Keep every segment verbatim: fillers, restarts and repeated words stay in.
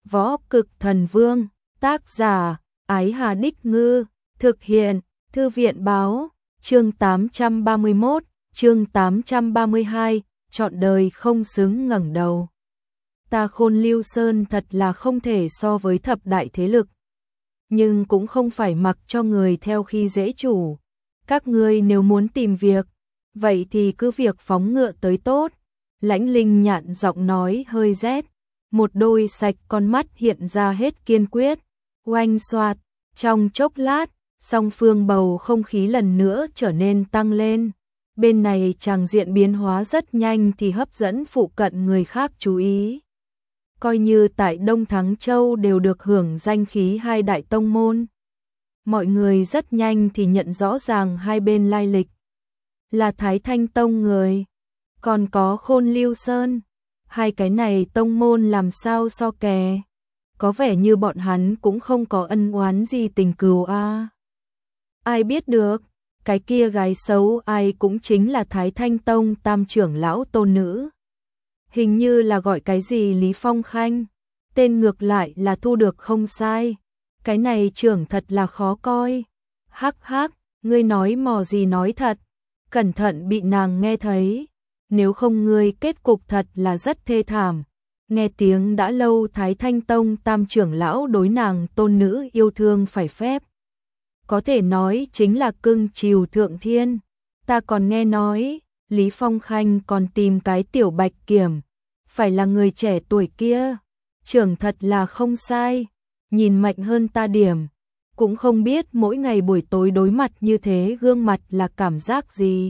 Võ Cực Thần Vương, tác giả, Ái Hà Đích Ngư, thực hiện, Thư viện Báo, chương tám trăm ba mươi mốt, chương tám trăm ba mươi hai, chọn đời không xứng ngẩng đầu. Ta Khôn Lưu Sơn thật là không thể so với thập đại thế lực, nhưng cũng không phải mặc cho người theo khi dễ chủ. Các ngươi nếu muốn tìm việc, vậy thì cứ việc phóng ngựa tới tốt. Lãnh Linh Nhạn giọng nói hơi rét, một đôi sạch con mắt hiện ra hết kiên quyết. Oanh xoạt, trong chốc lát, song phương bầu không khí lần nữa trở nên tăng lên. Bên này tràng diện biến hóa rất nhanh thì hấp dẫn phụ cận người khác chú ý. Coi như tại Đông Thắng Châu đều được hưởng danh khí hai đại tông môn. Mọi người rất nhanh thì nhận rõ ràng hai bên lai lịch. Là Thái Thanh Tông người, còn có Khôn Lưu Sơn. Hai cái này tông môn làm sao so kè. Có vẻ như bọn hắn cũng không có ân oán gì tình cừu a. À. Ai biết được, cái kia gái xấu ai cũng chính là Thái Thanh Tông tam trưởng lão tôn nữ. Hình như là gọi cái gì Lý Phong Khanh, tên ngược lại là thu được không sai. Cái này trưởng thật là khó coi. Hắc hắc, ngươi nói mò gì nói thật, cẩn thận bị nàng nghe thấy. Nếu không ngươi kết cục thật là rất thê thảm. Nghe tiếng đã lâu Thái Thanh Tông tam trưởng lão đối nàng tôn nữ yêu thương phải phép. Có thể nói chính là cưng chiều thượng thiên. Ta còn nghe nói, Lý Phong Khanh còn tìm cái tiểu bạch kiểm. Phải là người trẻ tuổi kia. Trưởng thật là không sai. Nhìn mạnh hơn ta điểm. Cũng không biết mỗi ngày buổi tối đối mặt như thế gương mặt là cảm giác gì.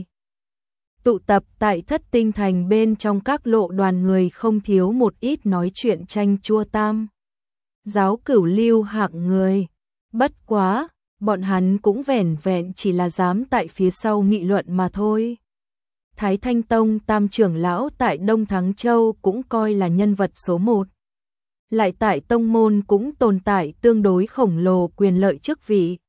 Tụ tập tại Thất Tinh Thành bên trong các lộ đoàn người không thiếu một ít nói chuyện tranh chua tam. Giáo cửu lưu hạng người. Bất quá, bọn hắn cũng vẻn vẹn chỉ là dám tại phía sau nghị luận mà thôi. Thái Thanh Tông tam trưởng lão tại Đông Thắng Châu cũng coi là nhân vật số một. Lại tại tông môn cũng tồn tại tương đối khổng lồ quyền lợi chức vị.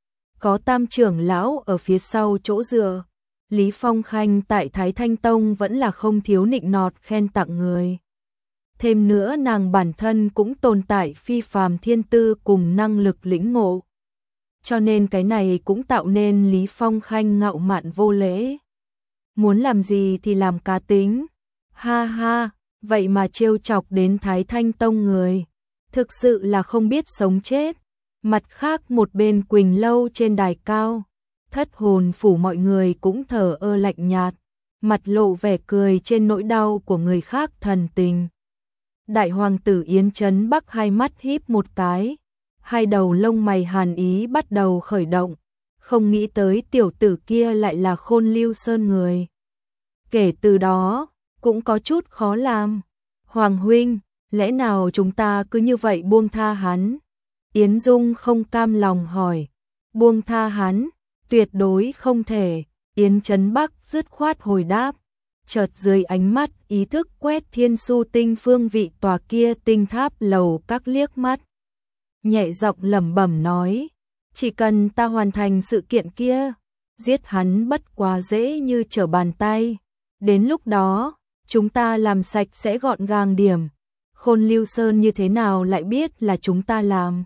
Có tam trưởng lão ở phía sau chỗ dựa. Lý Phong Khanh tại Thái Thanh Tông vẫn là không thiếu nịnh nọt khen tặng người. Thêm nữa nàng bản thân cũng tồn tại phi phàm thiên tư cùng năng lực lĩnh ngộ. Cho nên cái này cũng tạo nên Lý Phong Khanh ngạo mạn vô lễ. Muốn làm gì thì làm cá tính. Ha ha, vậy mà trêu chọc đến Thái Thanh Tông người. Thực sự là không biết sống chết. Mặt khác một bên Quỳnh Lâu trên đài cao. Thất hồn phủ mọi người cũng thở ơ lạnh nhạt, mặt lộ vẻ cười trên nỗi đau của người khác thần tình. Đại hoàng tử Yến Chấn Bắc hai mắt híp một cái, hai đầu lông mày hàn ý bắt đầu khởi động, không nghĩ tới tiểu tử kia lại là Khôn Lưu Sơn người. Kể từ đó, cũng có chút khó làm. Hoàng huynh, lẽ nào chúng ta cứ như vậy buông tha hắn? Yến Dung không cam lòng hỏi. Buông tha hắn? Tuyệt đối không thể, Yến Chấn Bắc dứt khoát hồi đáp. Chợt dưới ánh mắt ý thức quét Thiên Su Tinh phương vị tòa kia tinh tháp lầu các liếc mắt. Nhẹ giọng lẩm bẩm nói, chỉ cần ta hoàn thành sự kiện kia, giết hắn bất quá dễ như trở bàn tay. Đến lúc đó, chúng ta làm sạch sẽ gọn gàng điểm. Khôn Lưu Sơn như thế nào lại biết là chúng ta làm?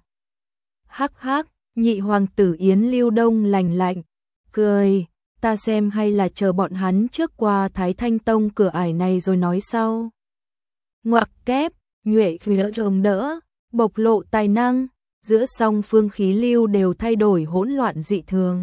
Hắc hắc. Nhị hoàng tử Yến Lưu Đông lành lạnh, cười, ta xem hay là chờ bọn hắn trước qua Thái Thanh Tông cửa ải này rồi nói sau. Ngoặc kép, nhuệ phía trông đỡ, bộc lộ tài năng, giữa song phương khí lưu đều thay đổi hỗn loạn dị thường.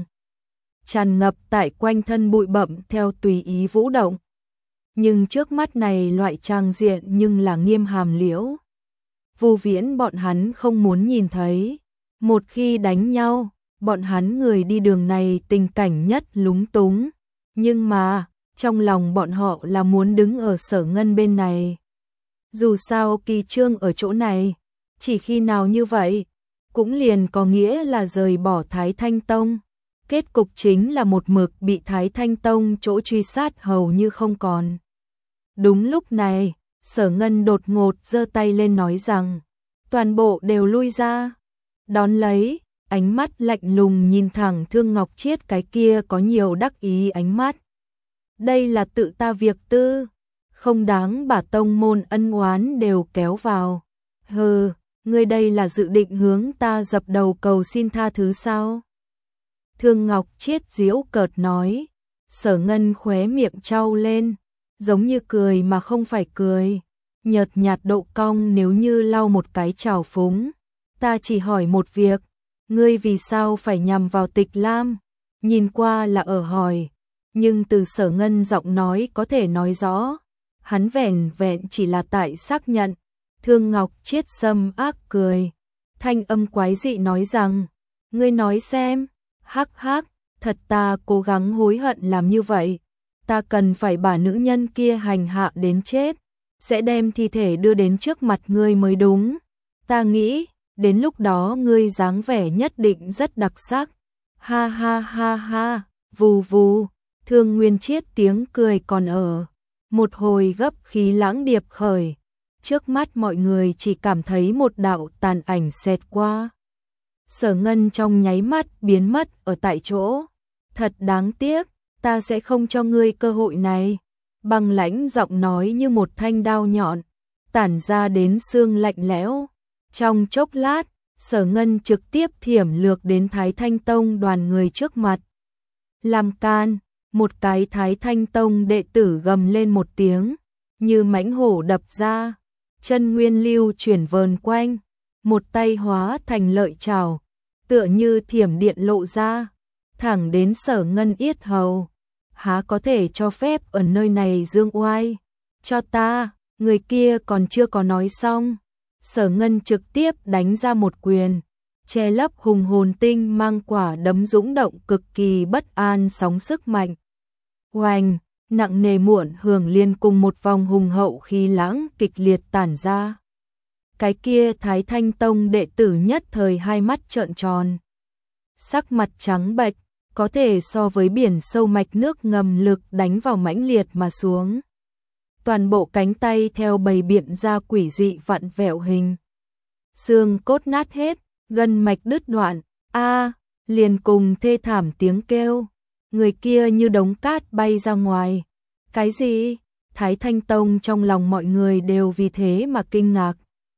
Tràn ngập tại quanh thân bụi bặm theo tùy ý vũ động. Nhưng trước mắt này loại trang diện nhưng là nghiêm hàm liễu. Vô viễn bọn hắn không muốn nhìn thấy. Một khi đánh nhau, bọn hắn người đi đường này tình cảnh nhất lúng túng. Nhưng mà, trong lòng bọn họ là muốn đứng ở Sở Ngân bên này. Dù sao kỳ trương ở chỗ này, chỉ khi nào như vậy, cũng liền có nghĩa là rời bỏ Thái Thanh Tông. Kết cục chính là một mực bị Thái Thanh Tông chỗ truy sát hầu như không còn. Đúng lúc này, Sở Ngân đột ngột giơ tay lên nói rằng, toàn bộ đều lui ra. Đón lấy, ánh mắt lạnh lùng nhìn thẳng Thương Ngọc Chiết cái kia có nhiều đắc ý ánh mắt. Đây là tự ta việc tư, không đáng bà tông môn ân oán đều kéo vào. Hừ, ngươi đây là dự định hướng ta dập đầu cầu xin tha thứ sao? Thương Ngọc Triết giễu cợt nói. Sở Ngân khóe miệng trao lên, giống như cười mà không phải cười, nhợt nhạt độ cong nếu như lau một cái trào phúng. Ta chỉ hỏi một việc, ngươi vì sao phải nhằm vào Tịch Lam? Nhìn qua là ở hỏi, nhưng từ Sở Ngân giọng nói có thể nói rõ, hắn vẻn vẹn chỉ là tại xác nhận. Thương Ngọc Triết sâm ác cười, thanh âm quái dị nói rằng, ngươi nói xem, hắc hắc, thật ta cố gắng hối hận làm như vậy, ta cần phải把nữ nhân kia hành hạ đến chết, sẽ đem thi thể đưa đến trước mặt ngươi mới đúng. Ta nghĩ, đến lúc đó ngươi dáng vẻ nhất định rất đặc sắc. Ha ha ha ha, vù vù, Thương Nguyên Chiết tiếng cười còn ở. Một hồi gấp khí lãng điệp khởi, trước mắt mọi người chỉ cảm thấy một đạo tàn ảnh xẹt qua. Sở Ngân trong nháy mắt biến mất ở tại chỗ. Thật đáng tiếc, ta sẽ không cho ngươi cơ hội này. Băng lãnh giọng nói như một thanh đao nhọn, tản ra đến xương lạnh lẽo. Trong chốc lát, Sở Ngân trực tiếp thiểm lược đến Thái Thanh Tông đoàn người trước mặt. Làm can, một cái Thái Thanh Tông đệ tử gầm lên một tiếng, như mãnh hổ đập ra, chân nguyên lưu chuyển vờn quanh, một tay hóa thành lợi trảo, tựa như thiểm điện lộ ra, thẳng đến Sở Ngân yết hầu. Há có thể cho phép ở nơi này dương oai? Cho ta, người kia còn chưa có nói xong. Sở Ngân trực tiếp đánh ra một quyền, che lấp hùng hồn tinh mang quả đấm dũng động cực kỳ bất an sóng sức mạnh. Oanh, nặng nề muộn hưởng liên cùng một vòng hùng hậu khí lãng kịch liệt tản ra. Cái kia Thái Thanh Tông đệ tử nhất thời hai mắt trợn tròn, sắc mặt trắng bệch, có thể so với biển sâu mạch nước ngầm lực đánh vào mãnh liệt mà xuống. Toàn bộ cánh tay theo bầy biện ra quỷ dị vặn vẹo hình. Xương cốt nát hết, gân mạch đứt đoạn, a liền cùng thê thảm tiếng kêu. Người kia như đống cát bay ra ngoài. Cái gì? Thái Thanh Tông trong lòng mọi người đều vì thế mà kinh ngạc.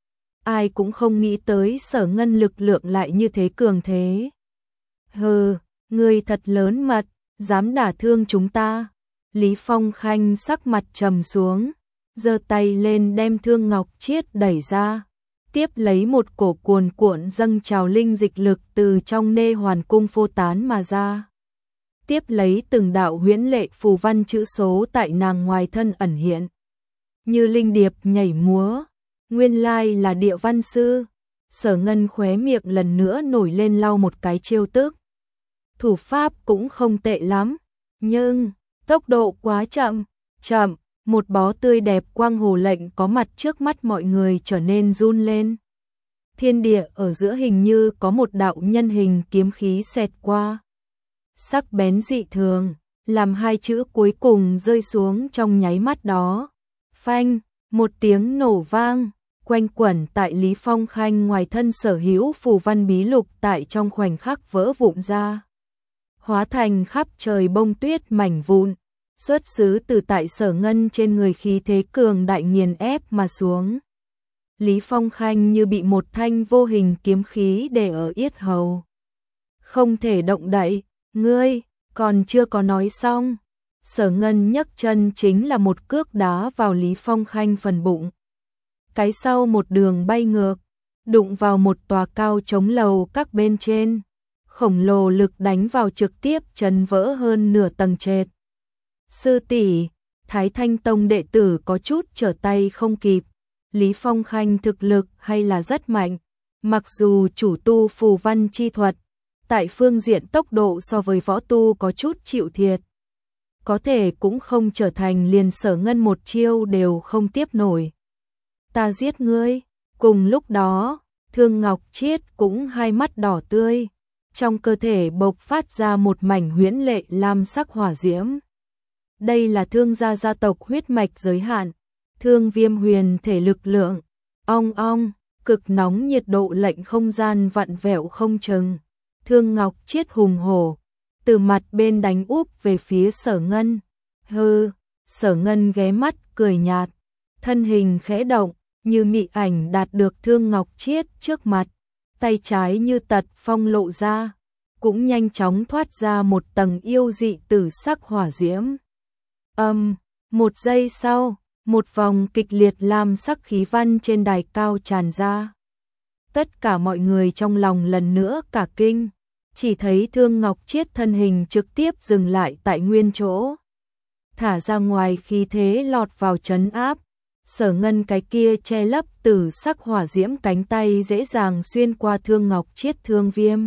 Ai cũng không nghĩ tới Sở Ngân lực lượng lại như thế cường thế. Hừ, người thật lớn mật, dám đả thương chúng ta. Lý Phong Khanh sắc mặt trầm xuống, giơ tay lên đem Thương Ngọc Triết đẩy ra, tiếp lấy một cổ cuồn cuộn dâng trào linh dịch lực từ trong nê hoàn cung phô tán mà ra. Tiếp lấy từng đạo huyễn lệ phù văn chữ số tại nàng ngoài thân ẩn hiện, như linh điệp nhảy múa, nguyên lai là địa văn sư. Sở Ngân khóe miệng lần nữa nổi lên lau một cái trêu tức. Thủ pháp cũng không tệ lắm, nhưng tốc độ quá chậm, chậm, một bó tươi đẹp quang hồ lệnh có mặt trước mắt mọi người trở nên run lên. Thiên địa ở giữa hình như có một đạo nhân hình kiếm khí xẹt qua. Sắc bén dị thường, làm hai chữ cuối cùng rơi xuống trong nháy mắt đó. Phanh, một tiếng nổ vang, quanh quẩn tại Lý Phong Khanh ngoài thân sở hữu phù văn bí lục tại trong khoảnh khắc vỡ vụn ra, hóa thành khắp trời bông tuyết mảnh vụn, xuất xứ từ tại Sở Ngân trên người khí thế cường đại nghiền ép mà xuống. Lý Phong Khanh như bị một thanh vô hình kiếm khí đè ở yết hầu, không thể động đậy. Ngươi, còn chưa có nói xong. Sở Ngân nhấc chân chính là một cước đá vào Lý Phong Khanh phần bụng. Cái sau một đường bay ngược, đụng vào một tòa cao chống lầu các bên trên. Khổng lồ lực đánh vào trực tiếp chấn vỡ hơn nửa tầng trệt. Sư tỷ, Thái Thanh Tông đệ tử có chút trở tay không kịp. Lý Phong Khanh thực lực hay là rất mạnh, mặc dù chủ tu phù văn chi thuật, tại phương diện tốc độ so với võ tu có chút chịu thiệt, có thể cũng không trở thành liền Sở Ngân một chiêu đều không tiếp nổi. Ta giết ngươi. Cùng lúc đó, Thương Ngọc Triết cũng hai mắt đỏ tươi, trong cơ thể bộc phát ra một mảnh huyễn lệ lam sắc hỏa diễm. Đây là Thương gia gia tộc huyết mạch giới hạn, Thương Viêm huyền thể lực lượng. Ong ong, cực nóng nhiệt độ lệnh không gian vặn vẹo không chừng. Thương Ngọc Triết hùng hổ, từ mặt bên đánh úp về phía Sở Ngân. Hừ, Sở Ngân ghé mắt cười nhạt, thân hình khẽ động, như mị ảnh đạt được Thương Ngọc Chiết trước mặt, tay trái như tật phong lộ ra, cũng nhanh chóng thoát ra một tầng yêu dị tử sắc hỏa diễm. Âm, một giây sau, một vòng kịch liệt lam sắc khí văn trên đài cao tràn ra. Tất cả mọi người trong lòng lần nữa cả kinh, chỉ thấy Thương Ngọc Chiết thân hình trực tiếp dừng lại tại nguyên chỗ. Thả ra ngoài khí thế lọt vào trấn áp, Sở Ngân cái kia che lấp tử sắc hỏa diễm cánh tay dễ dàng xuyên qua Thương Ngọc Chiết thương viêm.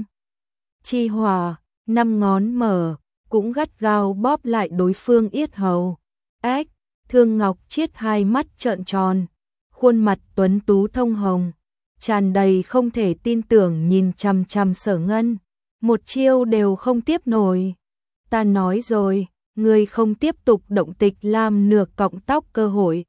Chi hỏa, năm ngón mở, cũng gắt gao bóp lại đối phương yết hầu. Ách, Thương Ngọc Chiết hai mắt trợn tròn, khuôn mặt tuấn tú thông hồng, tràn đầy không thể tin tưởng nhìn chằm chằm Sở Ngân, một chiêu đều không tiếp nổi. Ta nói rồi, ngươi không tiếp tục động Tịch Lam nửa cọng tóc cơ hội.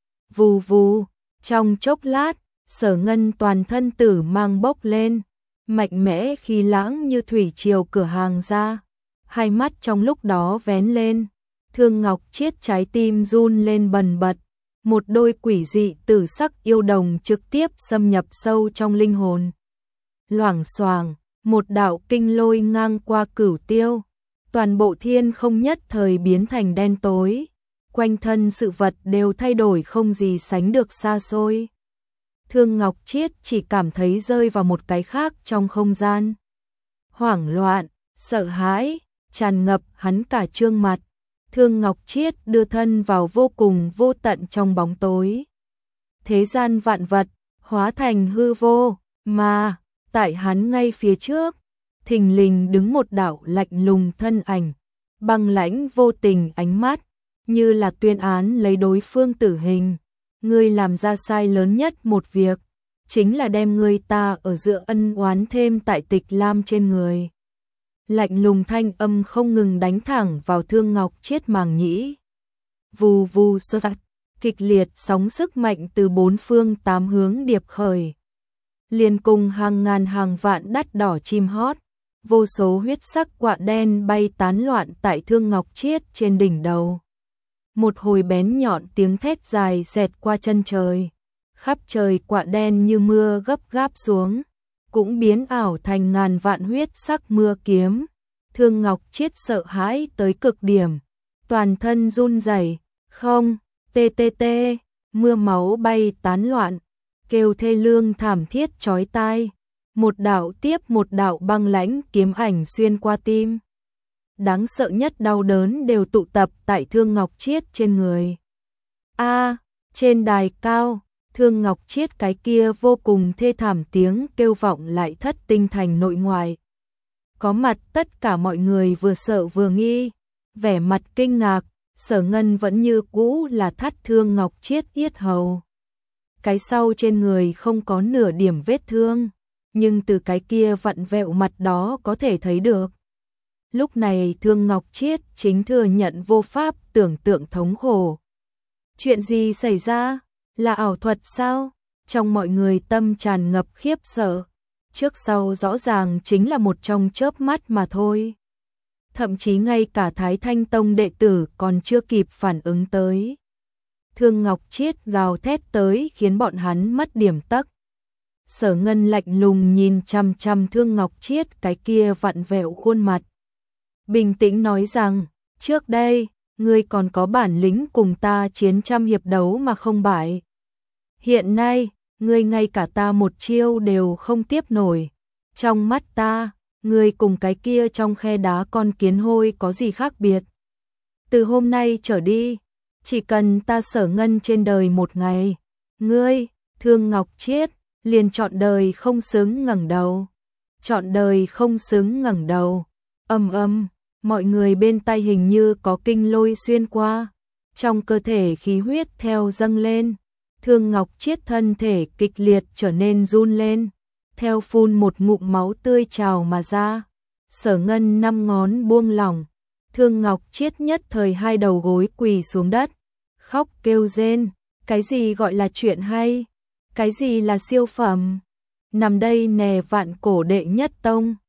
Vù vù, trong chốc lát, Sở Ngân toàn thân tử mang bốc lên, mạnh mẽ khí lãng như thủy triều cửa hàng ra, hai mắt trong lúc đó vén lên, Thương Ngọc Chiết trái tim run lên bần bật, một đôi quỷ dị tử sắc yêu đồng trực tiếp xâm nhập sâu trong linh hồn. Loảng xoảng, một đạo kinh lôi ngang qua cửu tiêu, toàn bộ thiên không nhất thời biến thành đen tối, quanh thân sự vật đều thay đổi không gì sánh được xa xôi. Thương Ngọc Chiết chỉ cảm thấy rơi vào một cái khác trong không gian. Hoảng loạn, sợ hãi, tràn ngập hắn cả trương mặt. Thương Ngọc Chiết đưa thân vào vô cùng vô tận trong bóng tối. Thế gian vạn vật, hóa thành hư vô, mà, tại hắn ngay phía trước, thình lình đứng một đạo lạnh lùng thân ảnh, băng lãnh vô tình ánh mắt, như là tuyên án lấy đối phương tử hình. Ngươi làm ra sai lớn nhất một việc, chính là đem ngươi ta ở giữa ân oán thêm tại Tịch Lam trên người. Lạnh lùng thanh âm không ngừng đánh thẳng vào Thương Ngọc Chiết màng nhĩ. Vù vù sơ tạc, kịch liệt sóng sức mạnh từ bốn phương tám hướng điệp khởi. Liền cùng hàng ngàn hàng vạn đắt đỏ chim hót, vô số huyết sắc quạ đen bay tán loạn tại Thương Ngọc Chiết trên đỉnh đầu. Một hồi bén nhọn tiếng thét dài xẹt qua chân trời, khắp trời quạ đen như mưa gấp gáp xuống, cũng biến ảo thành ngàn vạn huyết sắc mưa kiếm. Thương Ngọc Chiết sợ hãi tới cực điểm, toàn thân run rẩy, không, tê tê tê, mưa máu bay tán loạn, kêu thê lương thảm thiết chói tai, một đạo tiếp một đạo băng lãnh kiếm ảnh xuyên qua tim. Đáng sợ nhất đau đớn đều tụ tập tại Thương Ngọc Chiết trên người. A, trên đài cao, Thương Ngọc Chiết cái kia vô cùng thê thảm tiếng kêu vọng lại thất tinh thành nội ngoại. Có mặt tất cả mọi người vừa sợ vừa nghi, vẻ mặt kinh ngạc, Sở Ngân vẫn như cũ là thắt Thương Ngọc Chiết yết hầu. Cái sau trên người không có nửa điểm vết thương, nhưng từ cái kia vặn vẹo mặt đó có thể thấy được. Lúc này Thương Ngọc Chiết chính thừa nhận vô pháp tưởng tượng thống khổ. Chuyện gì xảy ra? Là ảo thuật sao? Trong mọi người tâm tràn ngập khiếp sợ. Trước sau rõ ràng chính là một trong chớp mắt mà thôi. Thậm chí ngay cả Thái Thanh Tông đệ tử còn chưa kịp phản ứng tới. Thương Ngọc Chiết gào thét tới khiến bọn hắn mất điểm tấc. Sở Ngân lạnh lùng nhìn chằm chằm Thương Ngọc Chiết cái kia vặn vẹo khuôn mặt. Bình tĩnh nói rằng, trước đây, ngươi còn có bản lĩnh cùng ta chiến trăm hiệp đấu mà không bại. Hiện nay, ngươi ngay cả ta một chiêu đều không tiếp nổi. Trong mắt ta, ngươi cùng cái kia trong khe đá con kiến hôi có gì khác biệt. Từ hôm nay trở đi, chỉ cần ta Sở Ngân trên đời một ngày, ngươi, Thương Ngọc Chiết, liền trọn đời không xứng ngẩng đầu. Trọn đời không xứng ngẩng đầu. Âm âm. Mọi người bên tai hình như có kinh lôi xuyên qua, trong cơ thể khí huyết theo dâng lên, Thương Ngọc Chiết thân thể kịch liệt trở nên run lên, theo phun một ngụm máu tươi trào mà ra. Sở Ngân năm ngón buông lỏng, Thương Ngọc Chiết nhất thời hai đầu gối quỳ xuống đất, khóc kêu rên, cái gì gọi là chuyện hay, cái gì là siêu phẩm, nằm đây nè vạn cổ đệ nhất tông.